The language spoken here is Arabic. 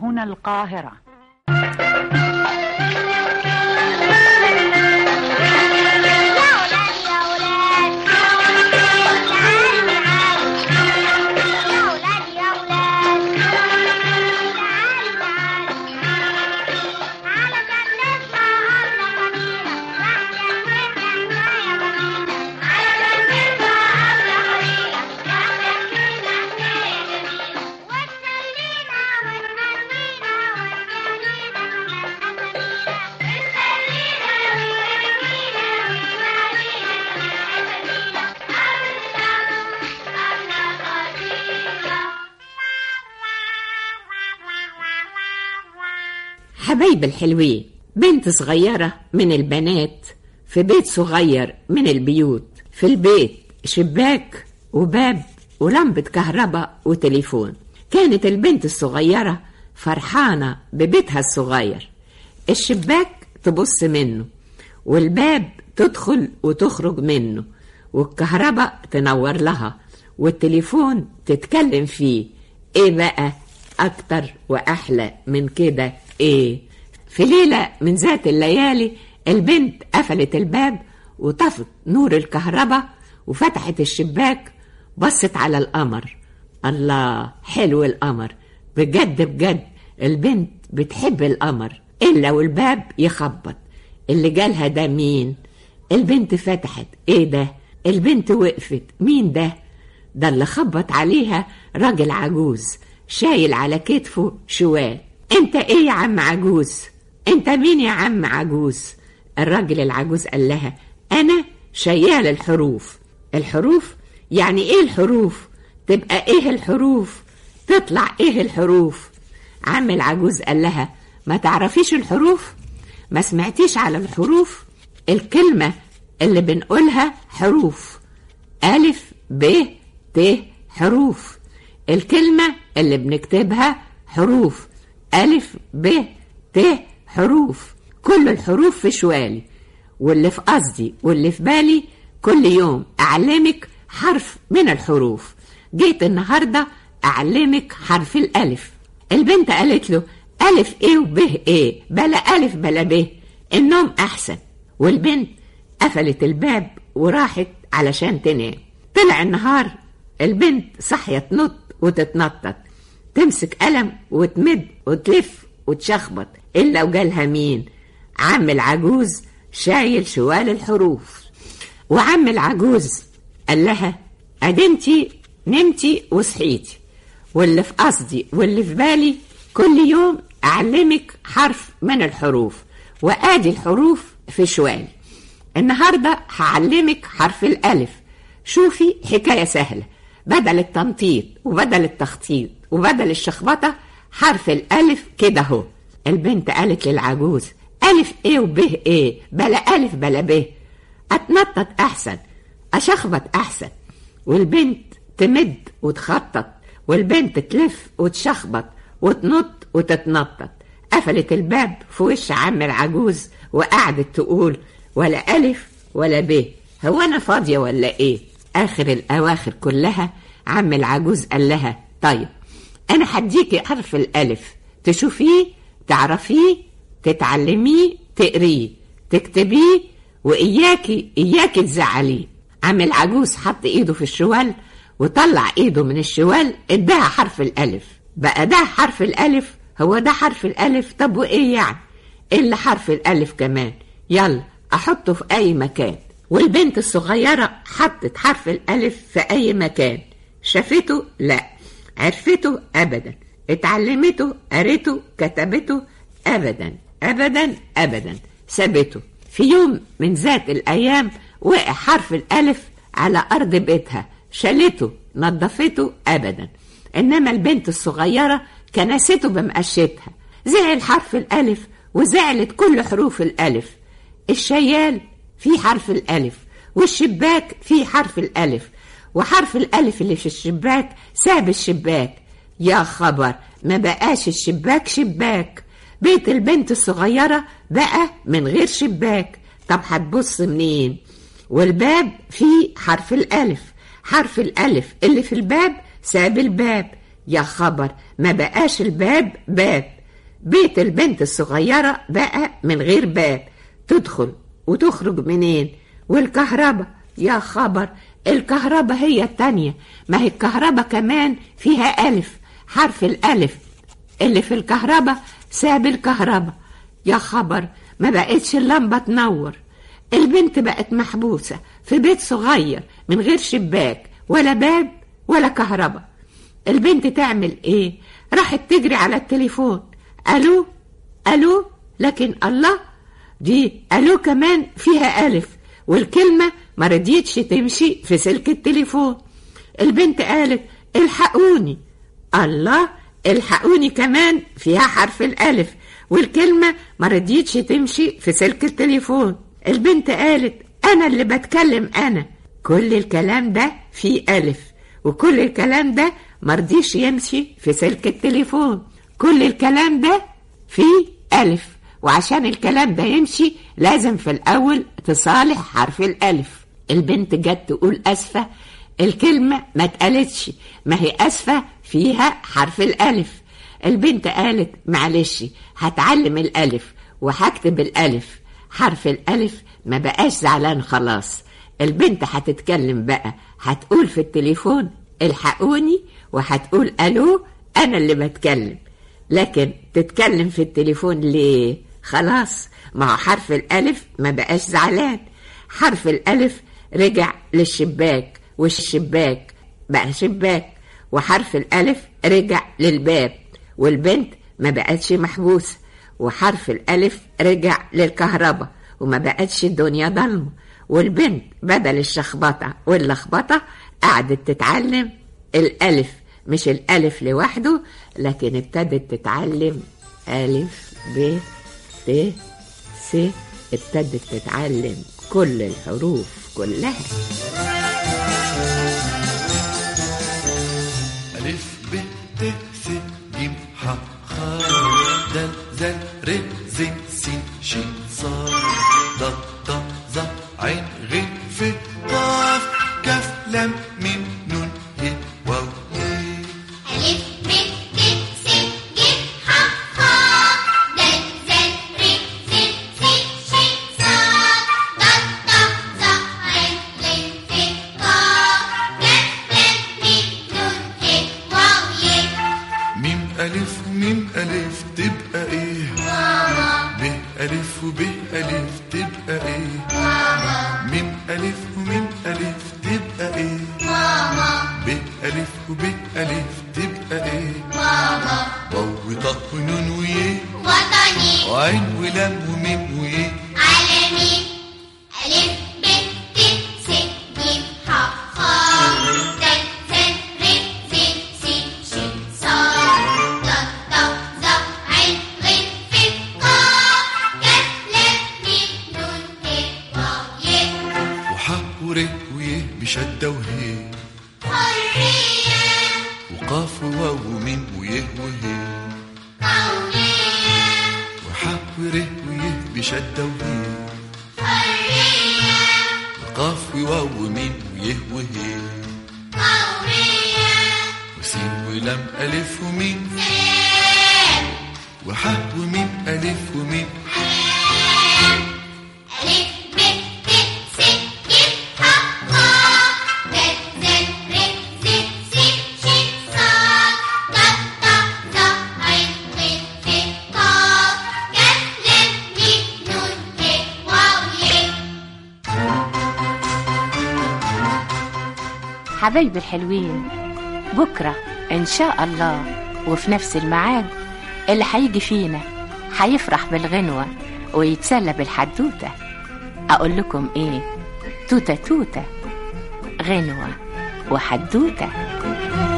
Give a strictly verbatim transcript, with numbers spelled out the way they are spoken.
هنا القاهرة. حبايب الحلوين، بنت صغيرة من البنات في بيت صغير من البيوت. في البيت شباك وباب ولمبة كهرباء وتليفون. كانت البنت الصغيرة فرحانة ببيتها الصغير. الشباك تبص منه، والباب تدخل وتخرج منه، والكهرباء تنور لها، والتليفون تتكلم فيه. ايه بقى اكتر واحلى من كده؟ ايه؟ في ليلة من ذات الليالي البنت قفلت الباب وطفت نور الكهرباء وفتحت الشباك، بصت على القمر. الله، حلو القمر بجد بجد. البنت بتحب القمر، إلا والباب يخبط. اللي جالها ده مين؟ البنت فتحت، ايه ده؟ البنت وقفت، مين ده؟ ده اللي خبط عليها راجل عجوز شايل على كتفه شوال. انت ايه يا عم عجوز؟ انت مين يا عم عجوز؟ الراجل العجوز قال لها انا شيال الحروف. الحروف؟ يعني ايه الحروف؟ تبقى ايه الحروف؟ تطلع ايه الحروف؟ عم العجوز قال لها ما تعرفيش الحروف؟ ما سمعتيش على الحروف؟ الكلمة اللي بنقولها حروف، ألف ب ت حروف. الكلمة اللي بنكتبها حروف، ألف ب ت حروف. كل الحروف في شوالي، واللي في قصدي واللي في بالي كل يوم أعلمك حرف من الحروف. جيت النهاردة أعلمك حرف الألف. البنت قالت له ألف إيه وبه إيه؟ بلا ألف بلا به، النوم أحسن. والبنت قفلت الباب وراحت علشان تنام. طلع النهار، البنت صحية تنط وتتنطط، تمسك قلم وتمد وتلف وتشخبط. إلا وجالها مين؟ عم العجوز شايل شوال الحروف. وعم العجوز قال لها أدنتي نمتي وصحيتي، واللي في قصدي واللي في بالي كل يوم أعلمك حرف من الحروف، وآدي الحروف في شوال. النهاردة هعلمك حرف الألف. شوفي حكاية سهلة، بدل التنطيط وبدل التخطيط وبدل الشخبطة حرف الألف كده هو. البنت قالت للعجوز ألف إيه وبه إيه؟ بلا ألف بلا به، أتنطط أحسن، أشخبط أحسن. والبنت تمد وتخطط، والبنت تلف وتشخبط وتنط وتتنطط. قفلت الباب في وش عم العجوز وقعدت تقول ولا ألف ولا ب، هو أنا فاضية ولا إيه؟ آخر الأواخر كلها عم العجوز قال لها طيب أنا هديكي حرف الألف، تشوفيه تعرفيه تتعلميه تقريه تكتبيه، وإياكي إياكي تزعليه. عم العجوز حط إيده في الشوال وطلع إيده من الشوال، اداها حرف الألف. بقى ده حرف الألف، هو ده حرف الألف. طب وإيه يعني؟ إلا حرف الألف كمان، يلا أحطه في أي مكان. والبنت الصغيرة حطت حرف الألف في أي مكان. شافته؟ لا. عرفته؟ أبدا. اتعلمته؟ قريته؟ كتبته؟ أبدا أبدا أبدا. سابته. في يوم من ذات الأيام وقع حرف الألف على أرض بيتها، شالته نظفته؟ أبدا. إنما البنت الصغيرة كنسته بمقشتها. زعل حرف الألف وزعلت كل حروف الألف. الشيال فيه حرف الألف، والشباك فيه حرف الألف، وحرف الألف اللي في الشباك ساب الشباك. يا خبر، ما بقاش الشباك شباك. بيت البنت الصغيرة بقى من غير شباك. طب هتبص منين؟ والباب فيه حرف الألف، حرف الألف اللي في الباب ساب الباب. يا خبر، ما بقاش الباب باب. بيت البنت الصغيرة بقى من غير باب، تدخل وتخرج منين؟ والكهرباء، يا خبر، الكهرباء هي التانية. ما هي الكهرباء كمان فيها ألف، حرف الألف اللي في الكهرباء ساب الكهرباء. يا خبر، ما بقتش اللمبة تنور. البنت بقت محبوسة في بيت صغير من غير شباك ولا باب ولا كهرباء. البنت تعمل ايه؟ راحت تجري على التليفون، الو الو، لكن الله، دي الو كمان فيها ألف، والكلمة ما رضيتش تمشي في سلك التليفون. البنت قالت الحقوني. الله، الحقوني كمان فيها حرف الألف، والكلمة ما رضيتش تمشي في سلك التليفون. البنت قالت أنا اللي بتكلم أنا. كل الكلام ده فيه ألف، وكل الكلام ده ما رضيش يمشي في سلك التليفون. كل الكلام ده فيه ألف، وعشان الكلام ده يمشي لازم في الأول تصالح حرف الألف. البنت جت تقول أسفة، الكلمة ما اتقالتش، ما هي أسفة فيها حرف الألف. البنت قالت معلش هتعلم الألف وهكتب الألف. حرف الألف ما بقاش زعلان خلاص. البنت هتتكلم بقى، هتقول في التليفون الحقوني، وهتقول ألو أنا اللي بتكلم. لكن تتكلم في التليفون ليه؟ خلاص، مع حرف الألف ما بقاش زعلان. حرف الألف رجع للشباك، والشباك بقى شباك، وحرف الألف رجع للباب، والبنت ما بقتش محبوسة. وحرف الألف رجع للكهرباء، وما بقتش الدنيا ضلمة. والبنت بدل الشخبطة واللخبطة قعدت تتعلم الألف، مش الألف لوحده، لكن ابتدت تتعلم ألف ب ت س، ابتدت تتعلم كل الحروف كلها. ألف ب ت س ج ح خ د ذ ر ز س ش ص ض ض ظ عين غين ف قاف كاف لام ميم نون ه واو ألف ب ت س ج ح خ د ذ ر ز س ش ص ض ض ظ عين غين ف قاف كاف لام ميم نون ه واو ي. ميم ألف وميم ألف تبقى إيه؟ ب ألف وب ألف تبقى إيه؟ ميم ألف وميم ألف تبقى إيه؟ ب ألف وب ألف تبقى إيه؟ واو وطه ونون ويه وطني وعين ولام وميم ويه عالمي. ألف ب ت س ج ح خ د ذ ر ز س ش ص ض ض ظ عين غين ف قاف كاف لام ميم نون ه واو ي. وح ور ويه بشدة وهيه حرية وقاف وواو وميم ويه وهيه قومية وح ور ويه بشدة وهيه حرية وقاف وواو وميم ويه وهيه قومية وسين ولام ألف وميم سلام وح وميم ألف وميم سلام. ألف ب ت س ج ح خ د ذ ر ز س ش ص ض ض ظ عين غين ف قاف كاف لام ميم نون ه واو ي. حبايبي الحلوين، بكرة إن شاء الله وفي نفس الميعاد اللي هيجي فينا هيفرح بالغنوة ويتسلى بالحدوتة. أقول لكم إيه؟ توتة توتة، غنوة وحدوتة.